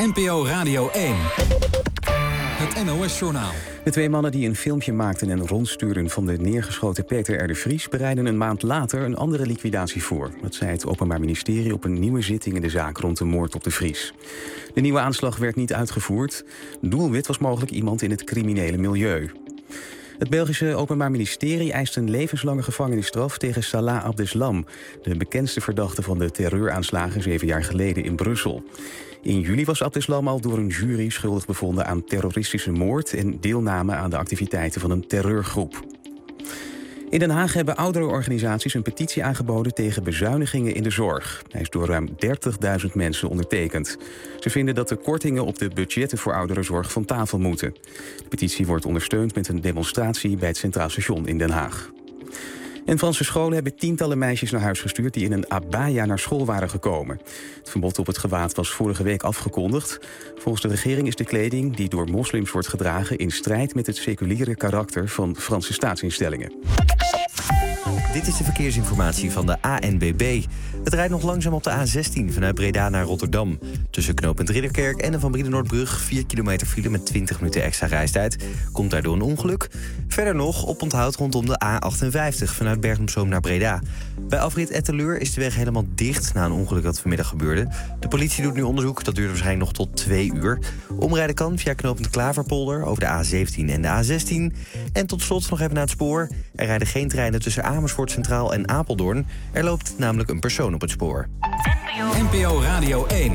NPO Radio 1. Het NOS-journaal. De twee mannen die een filmpje maakten en rondstuurden van de neergeschoten Peter R. de Vries bereiden een maand later een andere liquidatie voor. Dat zei het Openbaar Ministerie op een nieuwe zitting in de zaak rond de moord op de Vries. De nieuwe aanslag werd niet uitgevoerd. Doelwit was mogelijk iemand in het criminele milieu. Het Belgische Openbaar Ministerie eist een levenslange gevangenisstraf tegen Salah Abdeslam, de bekendste verdachte van de terreuraanslagen 7 jaar geleden in Brussel. In juli was Abdeslam al door een jury schuldig bevonden aan terroristische moord en deelname aan de activiteiten van een terreurgroep. In Den Haag hebben ouderenorganisaties een petitie aangeboden tegen bezuinigingen in de zorg. Hij is door ruim 30.000 mensen ondertekend. Ze vinden dat de kortingen op de budgetten voor ouderenzorg van tafel moeten. De petitie wordt ondersteund met een demonstratie bij het Centraal Station in Den Haag. En Franse scholen hebben tientallen meisjes naar huis gestuurd die in een abaya naar school waren gekomen. Het verbod op het gewaad was vorige week afgekondigd. Volgens de regering is de kleding die door moslims wordt gedragen in strijd met het seculiere karakter van Franse staatsinstellingen. Dit is de verkeersinformatie van de ANBB. Het rijdt nog langzaam op de A16 vanuit Breda naar Rotterdam. Tussen knooppunt Ridderkerk en de Van Brienenoordbrug 4 kilometer file met 20 minuten extra reistijd. Komt daardoor een ongeluk. Verder nog op onthoud rondom de A58 vanuit Bergen-op-Zoom naar Breda. Bij afrit Etteleur is de weg helemaal dicht na een ongeluk dat vanmiddag gebeurde. De politie doet nu onderzoek, dat duurt waarschijnlijk nog tot 2 uur. Omrijden kan via knooppunt Klaverpolder over de A17 en de A16. En tot slot nog even naar het spoor. Er rijden geen treinen tussen Amersfoort Centraal en Apeldoorn. Er loopt namelijk een persoon op het spoor. NPO Radio 1.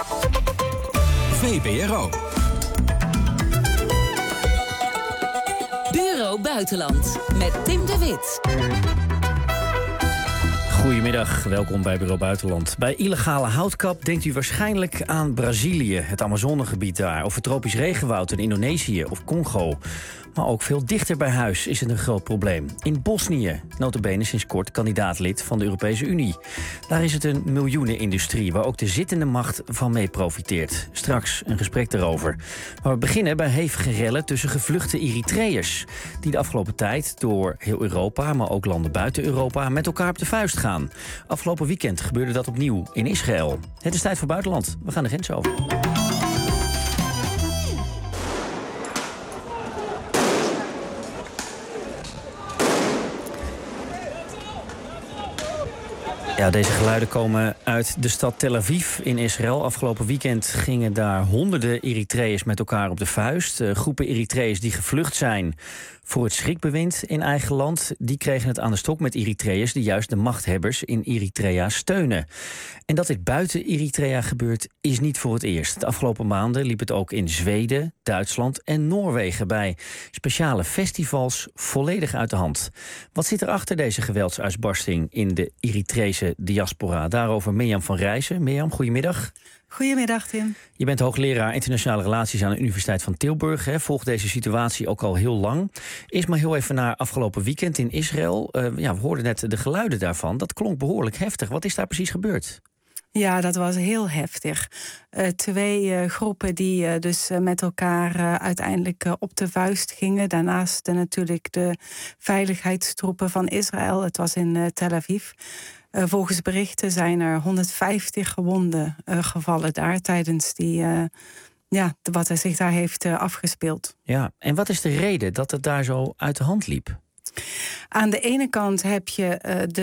VPRO. Bureau Buitenland met Tim de Wit. Goedemiddag, welkom bij Bureau Buitenland. Bij illegale houtkap denkt u waarschijnlijk aan Brazilië, het Amazonegebied daar, of het tropisch regenwoud in Indonesië of Congo. Maar ook veel dichter bij huis is het een groot probleem. In Bosnië, nota bene sinds kort kandidaatlid van de Europese Unie. Daar is het een miljoenenindustrie waar ook de zittende macht van mee profiteert. Straks een gesprek daarover. Maar we beginnen bij hevige rellen tussen gevluchte Eritreërs, die de afgelopen tijd door heel Europa, maar ook landen buiten Europa, met elkaar op de vuist gaan. Afgelopen weekend gebeurde dat opnieuw in Israël. Het is tijd voor buitenland. We gaan de grens over. Ja, deze geluiden komen uit de stad Tel Aviv in Israël. Afgelopen weekend gingen daar honderden Eritreërs met elkaar op de vuist. Groepen Eritreërs die gevlucht zijn voor het schrikbewind in eigen land, die kregen het aan de stok met Eritreërs die juist de machthebbers in Eritrea steunen. En dat dit buiten Eritrea gebeurt, is niet voor het eerst. De afgelopen maanden liep het ook in Zweden, Duitsland en Noorwegen bij speciale festivals volledig uit de hand. Wat zit er achter deze geweldsuitbarsting in de Eritrese diaspora? Daarover Mirjam van Rijssen. Mirjam, goedemiddag. Goedemiddag, Tim. Je bent hoogleraar internationale relaties aan de Universiteit van Tilburg. Volgt deze situatie ook al heel lang. Eerst maar heel even naar afgelopen weekend in Israël. We hoorden net de geluiden daarvan. Dat klonk behoorlijk heftig. Wat is daar precies gebeurd? Ja, dat was heel heftig. Twee groepen die dus met elkaar uiteindelijk op de vuist gingen. Daarnaast natuurlijk de veiligheidstroepen van Israël. Het was in Tel Aviv. Volgens berichten zijn er 150 gewonden gevallen daar tijdens wat er zich daar heeft afgespeeld. Ja, en wat is de reden dat het daar zo uit de hand liep? Aan de ene kant heb je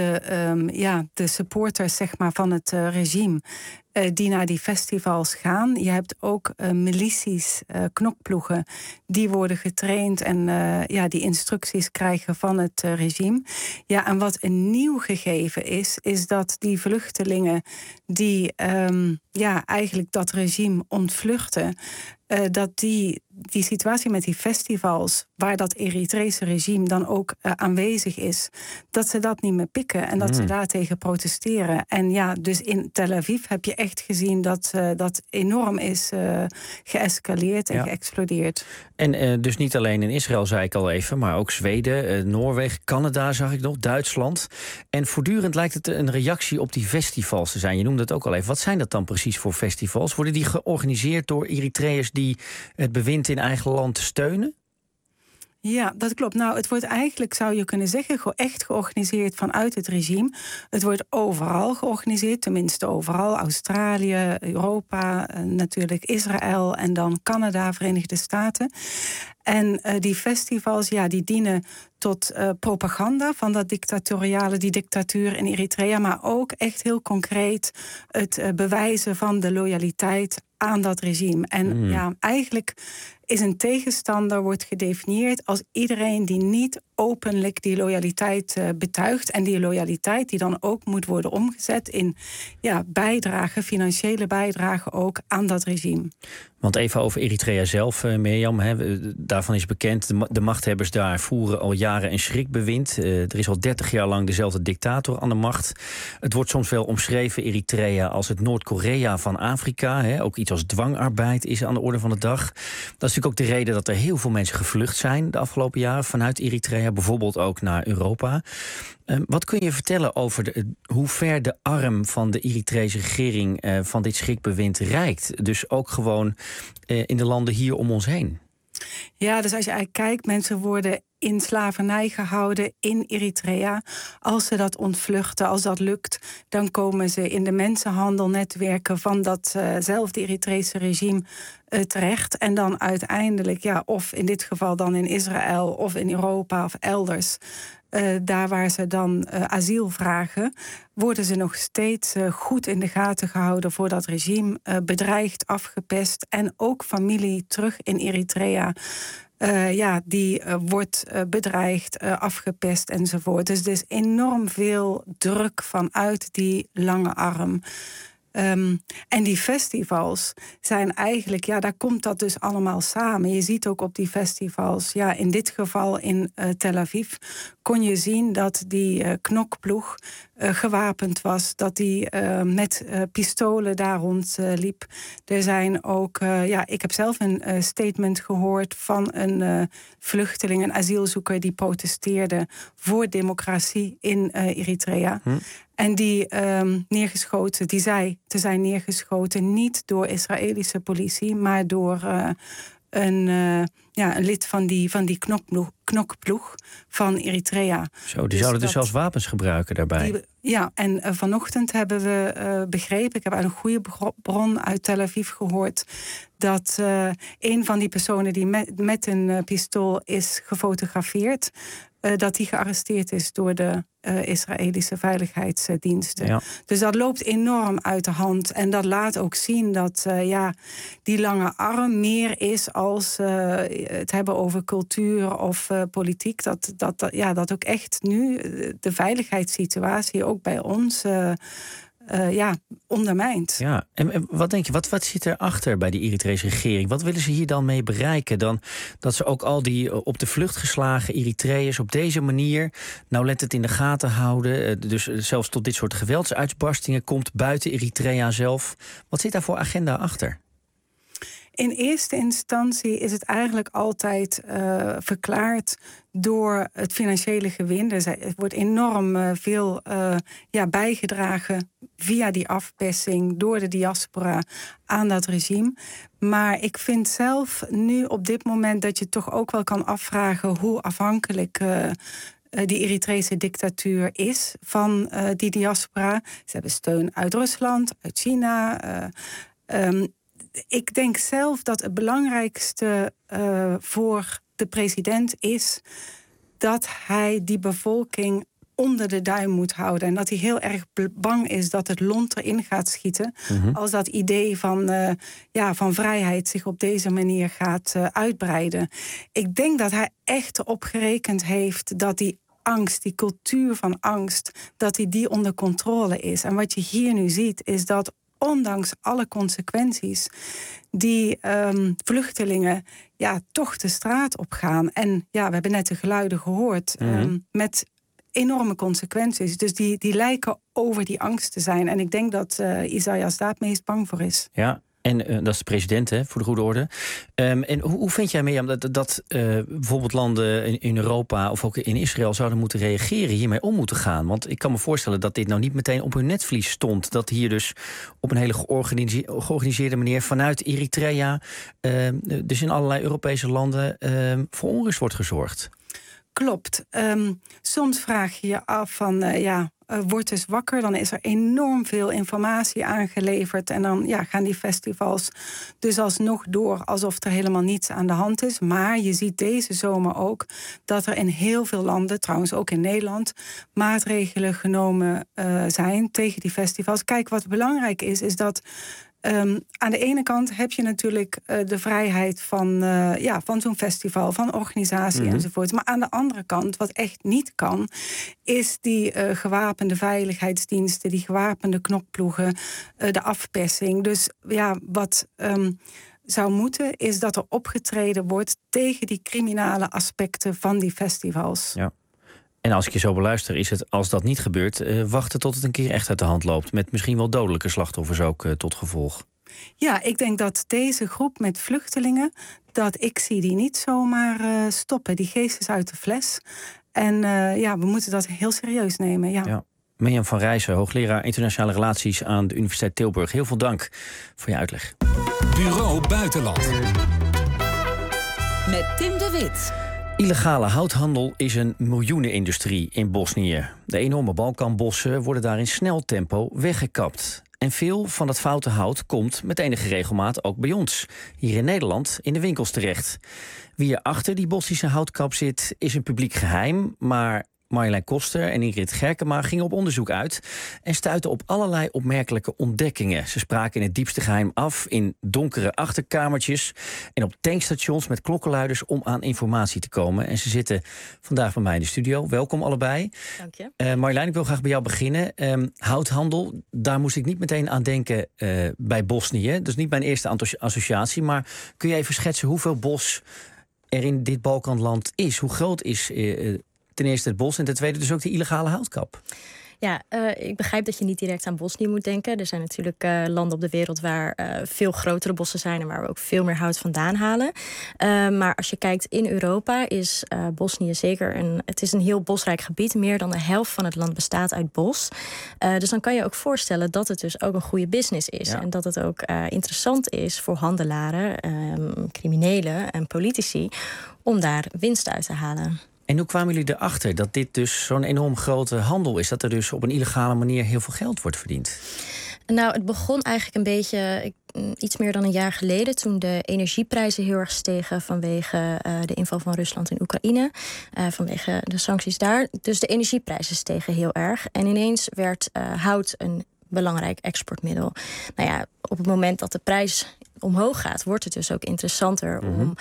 de supporters zeg maar, van het regime die naar die festivals gaan. Je hebt ook milities, knokploegen, die worden getraind en die instructies krijgen van het regime. Ja, en wat een nieuw gegeven is dat die vluchtelingen die eigenlijk dat regime ontvluchten, dat die situatie met die festivals, waar dat Eritrese regime dan ook aanwezig is, dat ze dat niet meer pikken en dat ze daartegen protesteren. En ja, dus in Tel Aviv heb je echt gezien dat dat enorm is geëscaleerd en geëxplodeerd. En dus niet alleen in Israël, zei ik al even, maar ook Zweden, Noorwegen, Canada zag ik nog, Duitsland. En voortdurend lijkt het een reactie op die festivals te zijn. Je noemde het ook al even. Wat zijn dat dan precies voor festivals? Worden die georganiseerd door Eritreërs die het bewind in eigen land steunen? Ja, dat klopt. Nou, het wordt eigenlijk, zou je kunnen zeggen, echt georganiseerd vanuit het regime. Het wordt overal georganiseerd, tenminste overal. Australië, Europa, natuurlijk Israël en dan Canada, Verenigde Staten. En die festivals, die dienen tot propaganda van die dictatuur in Eritrea, maar ook echt heel concreet het bewijzen van de loyaliteit aan dat regime. En eigenlijk is een tegenstander wordt gedefinieerd als iedereen die niet openlijk die loyaliteit betuigt. En die loyaliteit die dan ook moet worden omgezet in bijdragen, financiële bijdragen ook aan dat regime. Want even over Eritrea zelf, Mirjam. Daarvan is bekend, de machthebbers daar voeren al jaren een schrikbewind. Er is al 30 jaar lang dezelfde dictator aan de macht. Het wordt soms wel omschreven, Eritrea, als het Noord-Korea van Afrika. Ook iets als dwangarbeid is aan de orde van de dag. Dat is natuurlijk ook de reden dat er heel veel mensen gevlucht zijn de afgelopen jaren vanuit Eritrea, bijvoorbeeld ook naar Europa. Wat kun je vertellen over hoe ver de arm van de Eritrese regering van dit schrikbewind reikt? Dus ook gewoon in de landen hier om ons heen. Ja, dus als je eigenlijk kijkt, mensen worden in slavernij gehouden in Eritrea. Als ze dat ontvluchten, als dat lukt, dan komen ze in de mensenhandelnetwerken van datzelfde Eritrese regime terecht. En dan uiteindelijk, of in dit geval dan in Israël of in Europa of elders, daar waar ze dan asiel vragen, worden ze nog steeds goed in de gaten gehouden voor dat regime, bedreigd, afgepest. En ook familie terug in Eritrea, die wordt bedreigd, afgepest enzovoort. Dus er is enorm veel druk vanuit die lange arm. En die festivals zijn eigenlijk, daar komt dat dus allemaal samen. Je ziet ook op die festivals, in dit geval in Tel Aviv, kon je zien dat die knokploeg gewapend was, dat die met pistolen daar rondliep. Er zijn ook, ik heb zelf een statement gehoord van een vluchteling, een asielzoeker die protesteerde voor democratie in Eritrea. En die neergeschoten, die zei te zijn neergeschoten niet door Israëlische politie, maar door een lid van die knokploeg van Eritrea. Zo, die zouden dus zelfs wapens gebruiken daarbij. En vanochtend hebben we begrepen, ik heb uit een goede bron uit Tel Aviv gehoord, dat een van die personen die met een pistool is gefotografeerd, dat die gearresteerd is door de Israëlische veiligheidsdiensten. Ja. Dus dat loopt enorm uit de hand. En dat laat ook zien dat die lange arm meer is als het hebben over cultuur of politiek. Dat ook echt nu de veiligheidssituatie ook bij ons ondermijnt. Ja, en wat denk je, wat zit erachter bij die Eritrese regering? Wat willen ze hier dan mee bereiken? Dan dat ze ook al die op de vlucht geslagen Eritreërs op deze manier nauwlettend in de gaten houden. Dus zelfs tot dit soort geweldsuitbarstingen komt buiten Eritrea zelf. Wat zit daar voor agenda achter? In eerste instantie is het eigenlijk altijd verklaard door het financiële gewin. Dus er wordt enorm veel bijgedragen via die afpersing door de diaspora aan dat regime. Maar ik vind zelf nu op dit moment dat je toch ook wel kan afvragen hoe afhankelijk die Eritrese dictatuur is van die diaspora. Ze hebben steun uit Rusland, uit China. Ik denk zelf dat het belangrijkste voor de president is dat hij die bevolking onder de duim moet houden. En dat hij heel erg bang is dat het lont erin gaat schieten als dat idee van vrijheid zich op deze manier gaat uitbreiden. Ik denk dat hij echt erop gerekend heeft dat die angst, die cultuur van angst, dat die onder controle is. En wat je hier nu ziet is dat ondanks alle consequenties die vluchtelingen toch de straat op gaan. En we hebben net de geluiden gehoord met enorme consequenties. Dus die lijken over die angst te zijn. En ik denk dat Isaias daar het meest bang voor is. Ja, En dat is de president, hè, voor de goede orde. En hoe vind jij, Mirjam, dat bijvoorbeeld landen in Europa of ook in Israël zouden moeten reageren, hiermee om moeten gaan? Want ik kan me voorstellen dat dit nou niet meteen op hun netvlies stond. Dat hier dus op een hele georganiseerde manier vanuit Eritrea, dus in allerlei Europese landen, voor onrust wordt gezorgd. Klopt. Soms vraag je je af van, word dus wakker. Dan is er enorm veel informatie aangeleverd. En dan gaan die festivals dus alsnog door alsof er helemaal niets aan de hand is. Maar je ziet deze zomer ook dat er in heel veel landen, trouwens ook in Nederland, maatregelen genomen zijn tegen die festivals. Kijk, wat belangrijk is dat aan de ene kant heb je natuurlijk de vrijheid van zo'n festival, van organisatie enzovoort. Maar aan de andere kant, wat echt niet kan, is die gewapende veiligheidsdiensten, die gewapende knokploegen, de afpersing. Dus wat zou moeten, is dat er opgetreden wordt tegen die criminele aspecten van die festivals. Ja. En als ik je zo beluister, is het, als dat niet gebeurt, wachten tot het een keer echt uit de hand loopt. Met misschien wel dodelijke slachtoffers ook tot gevolg. Ja, ik denk dat deze groep met vluchtelingen, dat ik zie die niet zomaar stoppen. Die geest is uit de fles. En we moeten dat heel serieus nemen. Ja. Mirjam van Rijssen, hoogleraar internationale relaties aan de Universiteit Tilburg. Heel veel dank voor je uitleg. Bureau Buitenland. Met Tim de Wit. Illegale houthandel is een miljoenenindustrie in Bosnië. De enorme Balkanbossen worden daar in snel tempo weggekapt. En veel van dat foute hout komt met enige regelmaat ook bij ons, hier in Nederland, in de winkels terecht. Wie er achter die Bosnische houtkap zit, is een publiek geheim, maar Marjolein Koster en Ingrid Gerkema gingen op onderzoek uit en stuitten op allerlei opmerkelijke ontdekkingen. Ze spraken in het diepste geheim af in donkere achterkamertjes en op tankstations met klokkenluiders om aan informatie te komen. En ze zitten vandaag bij mij in de studio. Welkom allebei. Dank je. Marjolein, ik wil graag bij jou beginnen. Houthandel, daar moest ik niet meteen aan denken bij Bosnië. Dat is niet mijn eerste associatie, maar kun je even schetsen hoeveel bos er in dit Balkanland is? Hoe groot is ten eerste het bos en ten tweede dus ook de illegale houtkap? Ja, ik begrijp dat je niet direct aan Bosnië moet denken. Er zijn natuurlijk landen op de wereld waar veel grotere bossen zijn en waar we ook veel meer hout vandaan halen. Maar als je kijkt in Europa is Bosnië zeker het is een heel bosrijk gebied. Meer dan de helft van het land bestaat uit bos. Dus dan kan je ook voorstellen dat het dus ook een goede business is. Ja. En dat het ook interessant is voor handelaren, criminelen en politici om daar winst uit te halen. En hoe kwamen jullie erachter dat dit dus zo'n enorm grote handel is? Dat er dus op een illegale manier heel veel geld wordt verdiend? Nou, het begon eigenlijk een beetje iets meer dan een jaar geleden, toen de energieprijzen heel erg stegen vanwege de inval van Rusland in Oekraïne. Vanwege de sancties daar. Dus de energieprijzen stegen heel erg. En ineens werd hout een belangrijk exportmiddel. Nou ja, op het moment dat de prijs omhoog gaat, wordt het dus ook interessanter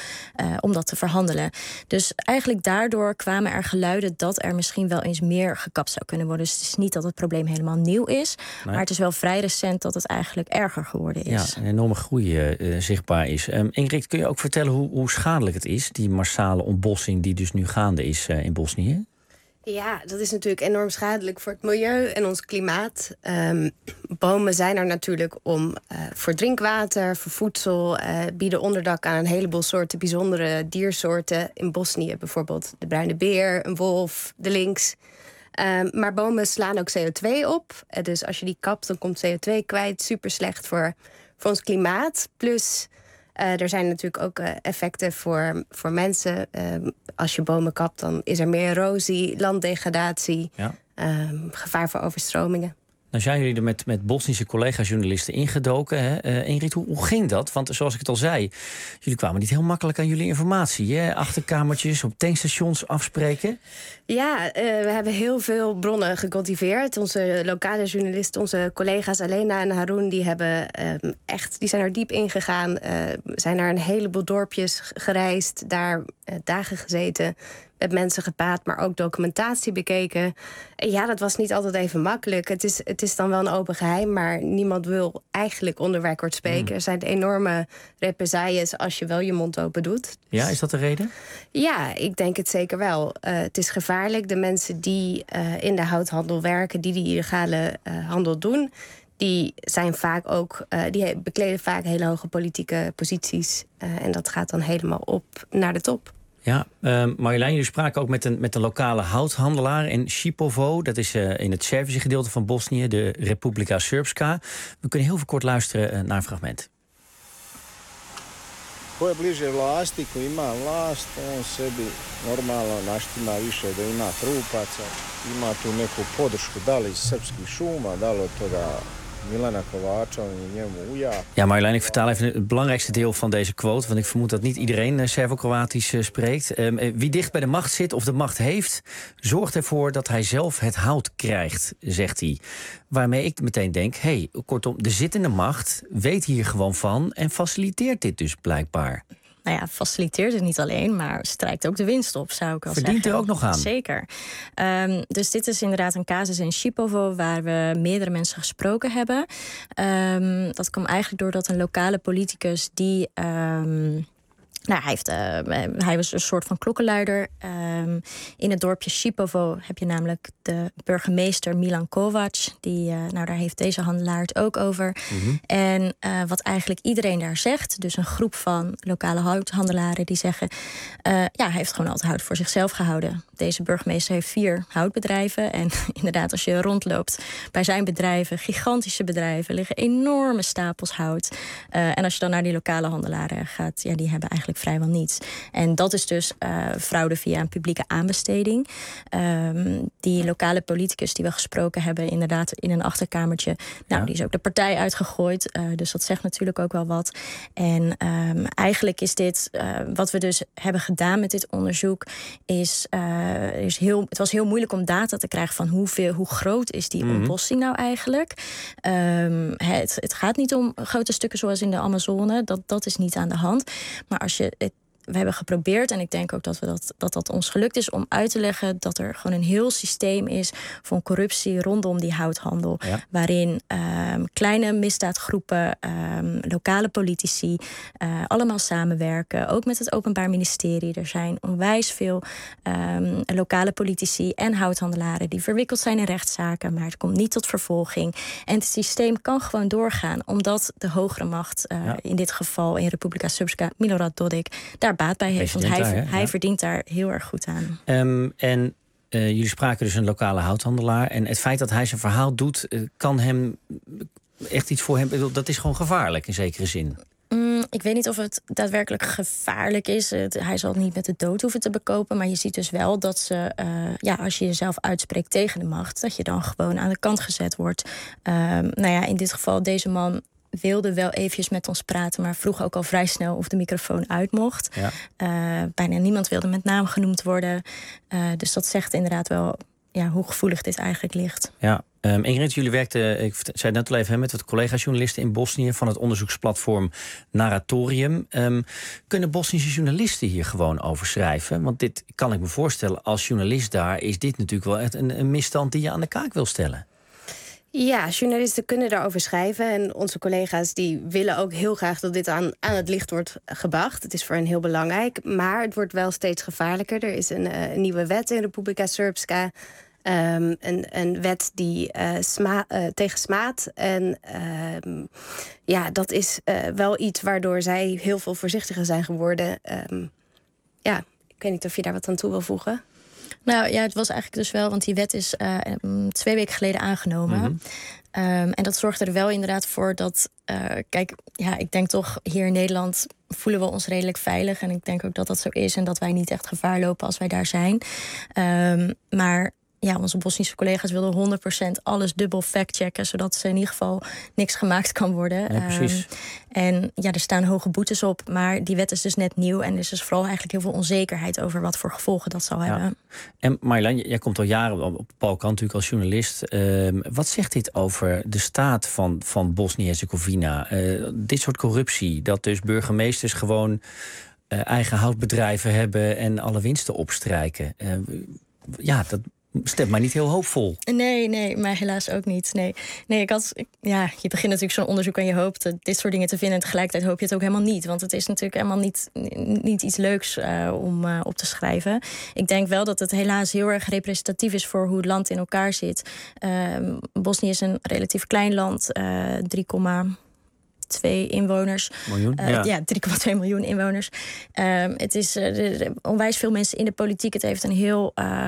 om dat te verhandelen. Dus eigenlijk daardoor kwamen er geluiden dat er misschien wel eens meer gekapt zou kunnen worden. Dus het is niet dat het probleem helemaal nieuw is, maar het is wel vrij recent dat het eigenlijk erger geworden is. Ja, een enorme groei zichtbaar is. Ingrid, kun je ook vertellen hoe schadelijk het is, die massale ontbossing die dus nu gaande is in Bosnië? Ja, dat is natuurlijk enorm schadelijk voor het milieu en ons klimaat. Bomen zijn er natuurlijk voor drinkwater, voor voedsel, bieden onderdak aan een heleboel soorten bijzondere diersoorten. In Bosnië bijvoorbeeld de bruine beer, een wolf, de lynx. Maar bomen slaan ook CO2 op. Dus als je die kapt, dan komt CO2 kwijt. Super slecht voor ons klimaat. Plus er zijn natuurlijk ook effecten voor mensen. Als je bomen kapt, dan is er meer erosie, landdegradatie, gevaar voor overstromingen. Nou zijn jullie er met Bosnische collega-journalisten ingedoken. Hè? Ingrid, hoe ging dat? Want zoals ik het al zei, jullie kwamen niet heel makkelijk aan jullie informatie. Hè? Achterkamertjes, op tankstations afspreken. Ja, we hebben heel veel bronnen gecultiveerd. Onze lokale journalisten, onze collega's Alena en Haroon, die zijn er diep in gegaan. Zijn naar een heleboel dorpjes gereisd, daar dagen gezeten, met mensen gepraat, maar ook documentatie bekeken. En ja, dat was niet altijd even makkelijk. Het is dan wel een open geheim, maar niemand wil eigenlijk onder record spreken. Er zijn enorme represailles als je wel je mond open doet. Ja, is dat de reden? Ja, ik denk het zeker wel. Het is gevaarlijk. De mensen die in de houthandel werken, die illegale handel doen, die zijn vaak ook, die bekleden vaak hele hoge politieke posities. En dat gaat dan helemaal op naar de top. Ja, Marjolein, jullie spraken ook met een lokale houthandelaar in Šipovo. Dat is in het Servische gedeelte van Bosnië, de Republika Srpska. We kunnen heel veel kort luisteren naar een fragment. Ko je bliže vlasti, ko ima vlast, on sebi normalno naštima više da ima trupaca, ima tu neku podršku, da li iz srpskih šuma, da li od toga Milana Kovača en njemu uja. Ja, Marjolein, ik vertaal even het belangrijkste deel van deze quote, want ik vermoed dat niet iedereen Servo-Kroatisch spreekt. Wie dicht bij de macht zit of de macht heeft, zorgt ervoor dat hij zelf het hout krijgt, zegt hij. Waarmee ik meteen denk, kortom, de zittende macht weet hier gewoon van en faciliteert dit dus blijkbaar. Nou ja, faciliteert het niet alleen, maar strijkt ook de winst op, zou ik wel zeggen. Verdient er ook nog aan. Zeker. Dus dit is inderdaad een casus in Šipovo waar we meerdere mensen gesproken hebben. Dat kwam eigenlijk doordat een lokale politicus die... hij was een soort van klokkenluider. In het dorpje Šipovo heb je namelijk de burgemeester Milan Kovac. Daar heeft deze handelaar het ook over. Mm-hmm. En wat eigenlijk iedereen daar zegt, dus een groep van lokale houthandelaren die zeggen... hij heeft gewoon altijd hout voor zichzelf gehouden. Deze burgemeester heeft 4 houtbedrijven. En inderdaad, als je rondloopt bij zijn bedrijven, gigantische bedrijven, liggen enorme stapels hout. En als je dan naar die lokale handelaren gaat, die hebben eigenlijk vrijwel niets. En dat is dus fraude via een publieke aanbesteding. Die lokale politicus die we gesproken hebben, inderdaad in een achterkamertje, die is ook de partij uitgegooid. Dus dat zegt natuurlijk ook wel wat. En eigenlijk is dit, wat we dus hebben gedaan met dit onderzoek, het was heel moeilijk om data te krijgen van hoe groot is die ontbossing nou eigenlijk. Het gaat niet om grote stukken zoals in de Amazone. Dat is niet aan de hand. Maar als je we hebben geprobeerd, en ik denk ook dat ons gelukt is, om uit te leggen dat er gewoon een heel systeem is van corruptie rondom die houthandel. Ja. Waarin kleine misdaadgroepen, lokale politici allemaal samenwerken. Ook met het Openbaar Ministerie. Er zijn onwijs veel lokale politici en houthandelaren die verwikkeld zijn in rechtszaken, maar het komt niet tot vervolging. En het systeem kan gewoon doorgaan, omdat de hogere macht, in dit geval in Republika Srpska, Milorad Dodik, daar baat bij heeft. Want hij verdient daar heel erg goed aan. Jullie spraken dus een lokale houthandelaar. En het feit dat hij zijn verhaal doet, kan hem echt iets voor hem. Dat is gewoon gevaarlijk in zekere zin. Ik weet niet of het daadwerkelijk gevaarlijk is. Hij zal het niet met de dood hoeven te bekopen. Maar je ziet dus wel dat ze, als je jezelf uitspreekt tegen de macht, dat je dan gewoon aan de kant gezet wordt. In dit geval, deze man wilde wel eventjes met ons praten, maar vroeg ook al vrij snel of de microfoon uit mocht. Ja. Bijna niemand wilde met naam genoemd worden. Dus dat zegt inderdaad wel hoe gevoelig dit eigenlijk ligt. Ja. Ingrid, jullie werkten, ik zei het net al even, met wat collega-journalisten in Bosnië van het onderzoeksplatform Narratorium. Kunnen Bosnische journalisten hier gewoon over schrijven? Want dit kan ik me voorstellen, als journalist daar is dit natuurlijk wel echt een misstand die je aan de kaak wil stellen. Ja, journalisten kunnen daarover schrijven. En onze collega's die willen ook heel graag dat dit aan het licht wordt gebracht. Het is voor hen heel belangrijk. Maar het wordt wel steeds gevaarlijker. Er is een nieuwe wet in Republika Srpska. Een wet die tegen smaad. En dat is wel iets waardoor zij heel veel voorzichtiger zijn geworden. Ik weet niet of je daar wat aan toe wil voegen. Nou ja, het was eigenlijk dus wel, want die wet is 2 weken geleden aangenomen. Mm-hmm. En dat zorgde er wel inderdaad voor dat, ik denk toch hier in Nederland voelen we ons redelijk veilig. En ik denk ook dat dat zo is en dat wij niet echt gevaar lopen als wij daar zijn. Maar onze Bosnische collega's wilden 100% alles dubbel factchecken, zodat ze in ieder geval niks gemaakt kan worden. Ja, precies. Er staan hoge boetes op, maar die wet is dus net nieuw. En er is dus vooral eigenlijk heel veel onzekerheid over wat voor gevolgen dat zal hebben. En Marjolein, jij komt al jaren op Balkan natuurlijk als journalist. Wat zegt dit over de staat van Bosnië-Herzegovina? Dit soort corruptie, dat dus burgemeesters gewoon eigen houtbedrijven hebben en alle winsten opstrijken. stemt mij niet heel hoopvol. Nee, maar helaas ook niet. Nee, je begint natuurlijk zo'n onderzoek en je hoopt dit soort dingen te vinden. En tegelijkertijd hoop je het ook helemaal niet. Want het is natuurlijk helemaal niet iets leuks om op te schrijven. Ik denk wel dat het helaas heel erg representatief is voor hoe het land in elkaar zit. Bosnië is een relatief klein land, 3,2 inwoners. Miljoen? 3,2 miljoen inwoners. Het is onwijs veel mensen in de politiek. Het heeft een heel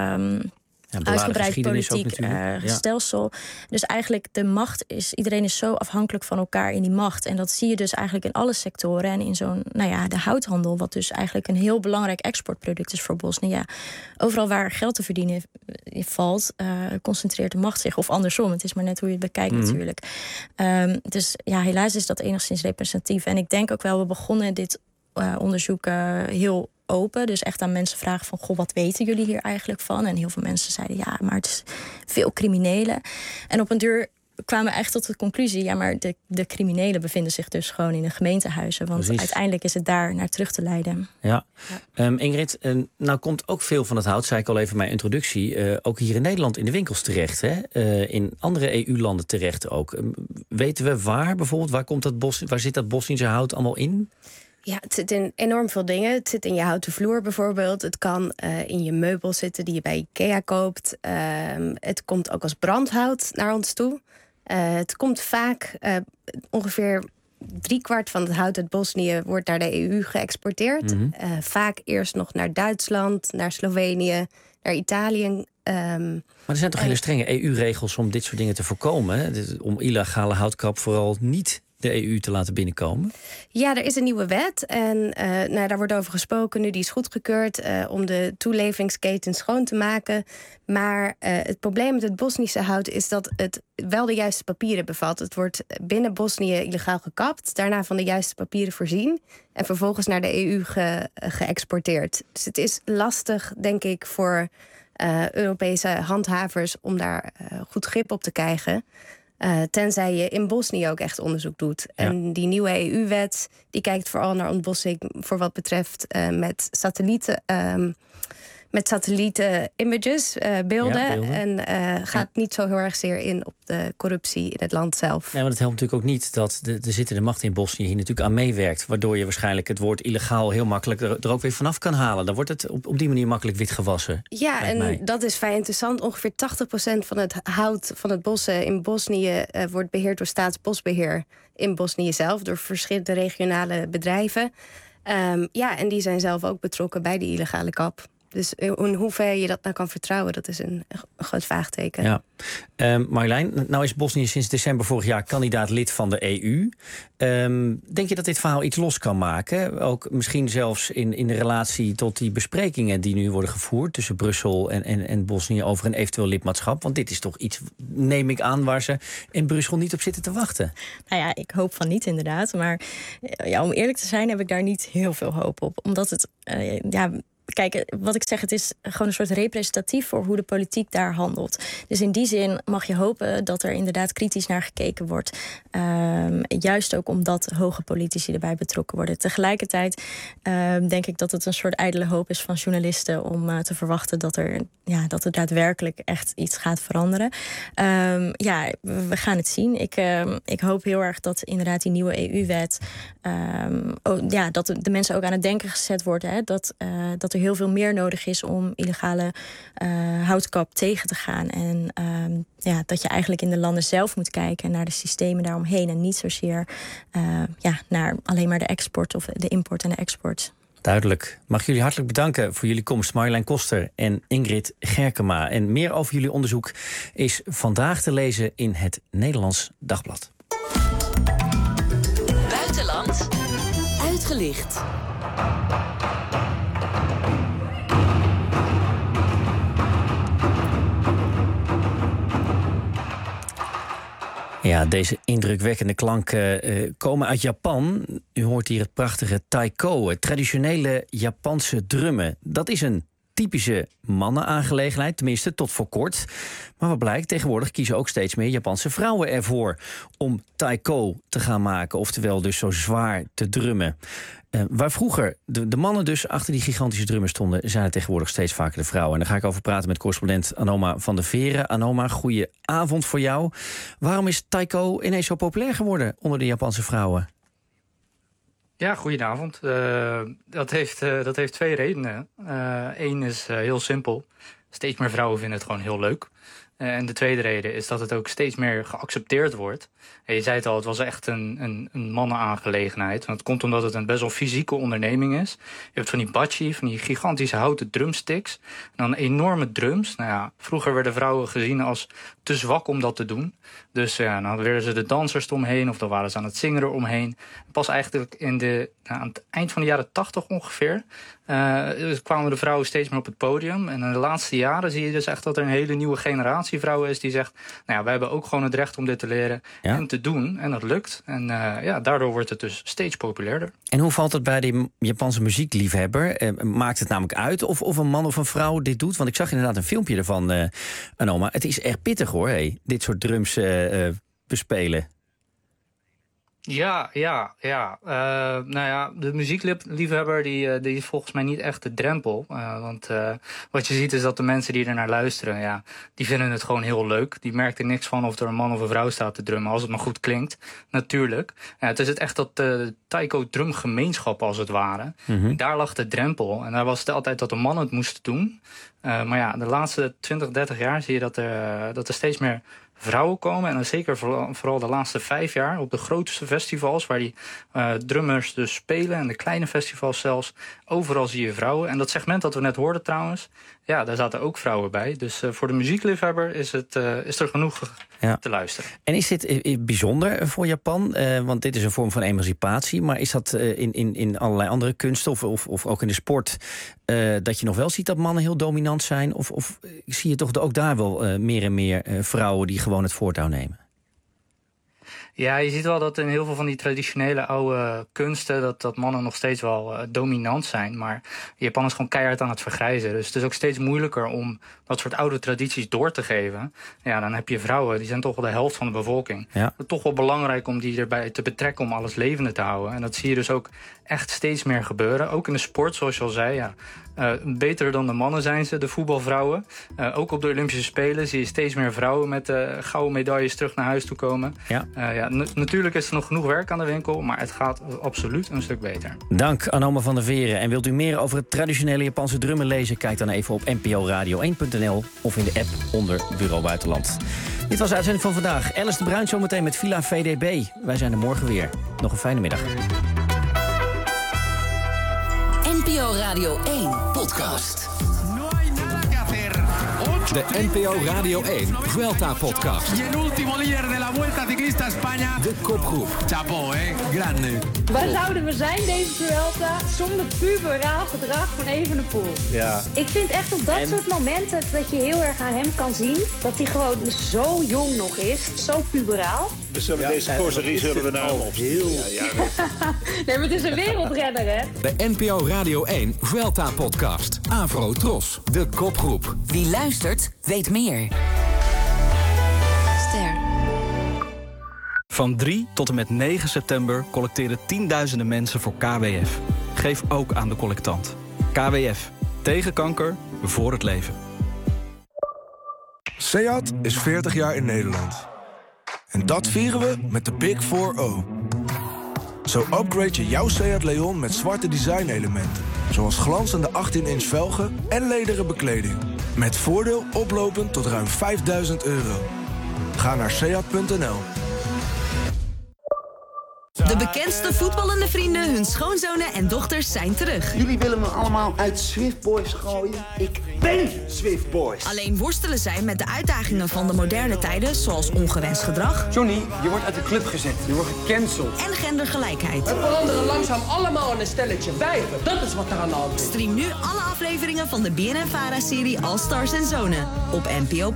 uitgebreid politiek stelsel. Dus eigenlijk de macht iedereen is zo afhankelijk van elkaar in die macht. En dat zie je dus eigenlijk in alle sectoren. En in zo'n, de houthandel, wat dus eigenlijk een heel belangrijk exportproduct is voor Bosnië. Ja, overal waar geld te verdienen valt, concentreert de macht zich. Of andersom, het is maar net hoe je het bekijkt natuurlijk. Dus helaas is dat enigszins representatief. En ik denk ook wel, we begonnen dit onderzoek heel open. Dus echt aan mensen vragen van, goh, wat weten jullie hier eigenlijk van? En heel veel mensen zeiden, ja, maar het is veel criminelen. En op een duur kwamen we echt tot de conclusie, ja, maar de criminelen bevinden zich dus gewoon in de gemeentehuizen. Want uiteindelijk is het daar naar terug te leiden. Ja. Ingrid, nou komt ook veel van het hout, zei ik al even in mijn introductie, ook hier in Nederland in de winkels terecht. Hè? In andere EU-landen terecht ook. Weten we waar zit dat Bosnische hout allemaal in? Ja, het zit in enorm veel dingen. Het zit in je houten vloer bijvoorbeeld. Het kan in je meubels zitten die je bij IKEA koopt. Het komt ook als brandhout naar ons toe. Het komt vaak, ongeveer 3/4 van het hout uit Bosnië wordt naar de EU geëxporteerd. Vaak eerst nog naar Duitsland, naar Slovenië, naar Italië. Maar er zijn toch hele strenge EU-regels om dit soort dingen te voorkomen? Hè? Om illegale houtkap vooral niet de EU te laten binnenkomen? Ja, er is een nieuwe wet en daar wordt over gesproken nu, die is goedgekeurd om de toeleveringsketen schoon te maken. Maar het probleem met het Bosnische hout is dat het wel de juiste papieren bevat. Het wordt binnen Bosnië illegaal gekapt, daarna van de juiste papieren voorzien en vervolgens naar de EU geëxporteerd. Dus het is lastig, denk ik, voor Europese handhavers om daar goed grip op te krijgen. Tenzij je in Bosnië ook echt onderzoek doet. Ja. En die nieuwe EU-wet die kijkt vooral naar ontbossing voor wat betreft met satellieten-images, beelden. En gaat niet zo heel erg zeer in op de corruptie in het land zelf. Nee, maar het helpt natuurlijk ook niet dat de zittende macht in Bosnië hier natuurlijk aan meewerkt. Waardoor je waarschijnlijk het woord illegaal heel makkelijk er ook weer vanaf kan halen. Dan wordt het op die manier makkelijk wit gewassen. Ja, en dat is vrij interessant. Ongeveer 80% van het hout van het bossen in Bosnië wordt beheerd door Staatsbosbeheer in Bosnië zelf. Door verschillende regionale bedrijven. En die zijn zelf ook betrokken bij die illegale kap. Dus in hoever je dat nou kan vertrouwen, dat is een groot vraagteken. Ja. Marjolein, nou is Bosnië sinds december vorig jaar kandidaat lid van de EU. Denk je dat dit verhaal iets los kan maken? Ook misschien zelfs in de relatie tot die besprekingen die nu worden gevoerd tussen Brussel en Bosnië over een eventueel lidmaatschap? Want dit is toch iets, neem ik aan, waar ze in Brussel niet op zitten te wachten. Nou ja, ik hoop van niet inderdaad. Maar om eerlijk te zijn heb ik daar niet heel veel hoop op. Omdat het, kijk, wat ik zeg, het is gewoon een soort representatief voor hoe de politiek daar handelt. Dus in die zin mag je hopen dat er inderdaad kritisch naar gekeken wordt. Juist ook omdat hoge politici erbij betrokken worden. Tegelijkertijd denk ik dat het een soort ijdele hoop is van journalisten om te verwachten dat er daadwerkelijk echt iets gaat veranderen. We gaan het zien. Ik hoop heel erg dat inderdaad die nieuwe EU-wet dat de mensen ook aan het denken gezet worden. Hè, dat er heel veel meer nodig is om illegale houtkap tegen te gaan. En dat je eigenlijk in de landen zelf moet kijken naar de systemen daaromheen. En niet zozeer naar alleen maar de export of de import en de export. Duidelijk. Mag ik jullie hartelijk bedanken voor jullie komst. Marjolein Koster en Ingrid Gerkema. En meer over jullie onderzoek is vandaag te lezen in het Nederlands Dagblad. Buitenland uitgelicht. Ja, deze indrukwekkende klanken komen uit Japan. U hoort hier het prachtige taiko, het traditionele Japanse drummen. Dat is een typische mannenaangelegenheid, tenminste tot voor kort. Maar wat blijkt, tegenwoordig kiezen ook steeds meer Japanse vrouwen ervoor om taiko te gaan maken. Oftewel dus zo zwaar te drummen. Waar vroeger de mannen dus achter die gigantische drummen stonden, zijn het tegenwoordig steeds vaker de vrouwen. En daar ga ik over praten met correspondent Anoma van der Veren. Anoma, goeie avond voor jou. Waarom is taiko ineens zo populair geworden onder de Japanse vrouwen? Ja, goedenavond. Dat heeft 2 redenen. Eén is heel simpel. Steeds meer vrouwen vinden het gewoon heel leuk. En de tweede reden is dat het ook steeds meer geaccepteerd wordt. En je zei het al, het was echt een mannenaangelegenheid. Want het komt omdat het een best wel fysieke onderneming is. Je hebt van die bachi, van die gigantische houten drumsticks. En dan enorme drums. Nou ja, vroeger werden vrouwen gezien als te zwak om dat te doen. Dus ja, dan werden ze de dansers omheen of dan waren ze aan het zingen eromheen. Pas eigenlijk aan het eind van de jaren 80 ongeveer kwamen de vrouwen steeds meer op het podium. En in de laatste jaren zie je dus echt dat er een hele nieuwe generatie vrouwen is die zegt, nou ja, wij hebben ook gewoon het recht om dit te leren en te doen. En dat lukt. En daardoor wordt het dus steeds populairder. En hoe valt het bij die Japanse muziekliefhebber? Maakt het namelijk uit of een man of een vrouw dit doet? Want ik zag inderdaad een filmpje ervan, Anoma. Het is echt pittig hoor, dit soort drums bespelen. Ja. De muziekliefhebber die is volgens mij niet echt de drempel. Want wat je ziet is dat de mensen die er naar luisteren, die vinden het gewoon heel leuk. Die merken er niks van of er een man of een vrouw staat te drummen, als het maar goed klinkt, natuurlijk. Het is echt dat taiko-drumgemeenschap als het ware. Mm-hmm. Daar lag de drempel. En daar was het altijd dat de mannen het moesten doen. Maar de laatste 20, 30 jaar zie je dat er steeds meer vrouwen komen. En dan zeker vooral de laatste 5 jaar op de grootste festivals waar die drummers dus spelen en de kleine festivals zelfs. Overal zie je vrouwen. En dat segment dat we net hoorden trouwens, daar zaten ook vrouwen bij. Dus voor de muziekliefhebber is er genoeg te luisteren. En is dit bijzonder voor Japan? Want dit is een vorm van emancipatie. Maar is dat in allerlei andere kunsten of ook in de sport dat je nog wel ziet dat mannen heel dominant zijn? Of zie je toch ook daar wel meer en meer vrouwen die gewoon het voortouw nemen? Ja, je ziet wel dat in heel veel van die traditionele oude kunsten dat mannen nog steeds wel dominant zijn. Maar Japan is gewoon keihard aan het vergrijzen. Dus het is ook steeds moeilijker om dat soort oude tradities door te geven. Ja, dan heb je vrouwen, die zijn toch wel de helft van de bevolking. Ja. Het is toch wel belangrijk om die erbij te betrekken om alles levende te houden. En dat zie je dus ook echt steeds meer gebeuren. Ook in de sport, zoals je al zei, beter dan de mannen zijn ze, de voetbalvrouwen. Ook op de Olympische Spelen zie je steeds meer vrouwen met gouden medailles terug naar huis toe komen. Natuurlijk is er nog genoeg werk aan de winkel, maar het gaat absoluut een stuk beter. Dank, Anoma van der Veren. En wilt u meer over het traditionele Japanse drummen lezen? Kijk dan even op nporadio1.nl of in de app onder Bureau Buitenland. Dit was de uitzending van vandaag. Alice de Bruin zometeen met Villa VDB. Wij zijn er morgen weer. Nog een fijne middag. NPO Radio 1 podcast. De NPO Radio 1 Vuelta podcast. Y el último líder de la Vuelta Ciclista España. De kopgroep. Chapeau, grande. Waar zouden we zijn deze Vuelta zonder puberaal gedrag van Evenepoel? Ja. Ik vind echt op dat soort momenten dat je heel erg aan hem kan zien dat hij gewoon zo jong nog is, zo puberaal. Dus deze corserie zullen we nou op. Heel. Nee, maar het is een wereldrenner, hè? De NPO Radio 1 Vuelta podcast. Avro Tros, de kopgroep. Wie luistert, weet meer. Ster. Van 3 tot en met 9 september collecteren tienduizenden mensen voor KWF. Geef ook aan de collectant. KWF. Tegen kanker, voor het leven. SEAT is 40 jaar in Nederland. En dat vieren we met de Big 4O. Zo upgrade je jouw Seat Leon met zwarte design-elementen. Zoals glanzende 18-inch velgen en lederen bekleding. Met voordeel oplopend tot ruim €5.000. Ga naar seat.nl. De bekendste voetballende vrienden, hun schoonzonen en dochters zijn terug. Jullie willen me allemaal uit Swift Boys gooien. Ik ben Swift Boys. Alleen worstelen zij met de uitdagingen van de moderne tijden, zoals ongewenst gedrag. Johnny, je wordt uit de club gezet. Je wordt gecanceld. En gendergelijkheid. We veranderen langzaam allemaal in een stelletje wijven. Dat is wat er aan de hand is. Stream nu alle afleveringen van de BNN-Vara-serie All Stars en Zonen op NPO+.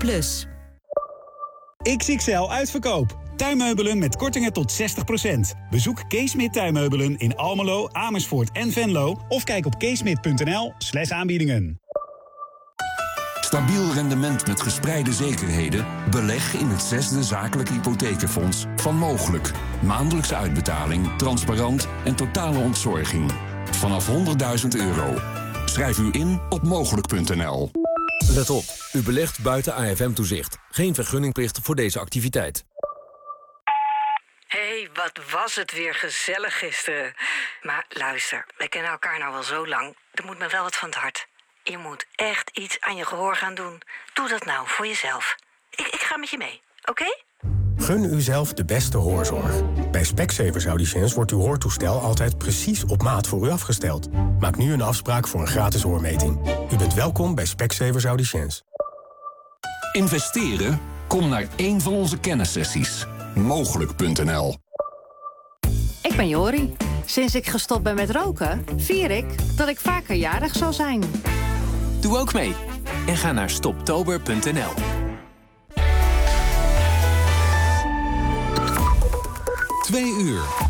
XXL uitverkoop. Tuinmeubelen met kortingen tot 60%. Bezoek Keesmit Tuinmeubelen in Almelo, Amersfoort en Venlo. Of kijk op keesmit.nl/aanbiedingen. Stabiel rendement met gespreide zekerheden? Beleg in het 6e zakelijk hypotheekfonds van Mogelijk. Maandelijkse uitbetaling, transparant en totale ontzorging. Vanaf €100.000. Schrijf u in op mogelijk.nl. Let op, u belegt buiten AFM-toezicht. Geen vergunningplicht voor deze activiteit. Hé, wat was het weer gezellig gisteren. Maar luister, wij kennen elkaar nou wel zo lang. Er moet me wel wat van het hart. Je moet echt iets aan je gehoor gaan doen. Doe dat nou voor jezelf. Ik ga met je mee, oké? Gun uzelf de beste hoorzorg. Bij Specsavers Audiciëns wordt uw hoortoestel altijd precies op maat voor u afgesteld. Maak nu een afspraak voor een gratis hoormeting. U bent welkom bij Specsavers Audiciëns. Investeren? Kom naar een van onze kennissessies. Mogelijk.nl. Ik ben Jori. Sinds ik gestopt ben met roken, vier ik dat ik vaker jarig zal zijn. Doe ook mee en ga naar stoptober.nl. Twee uur.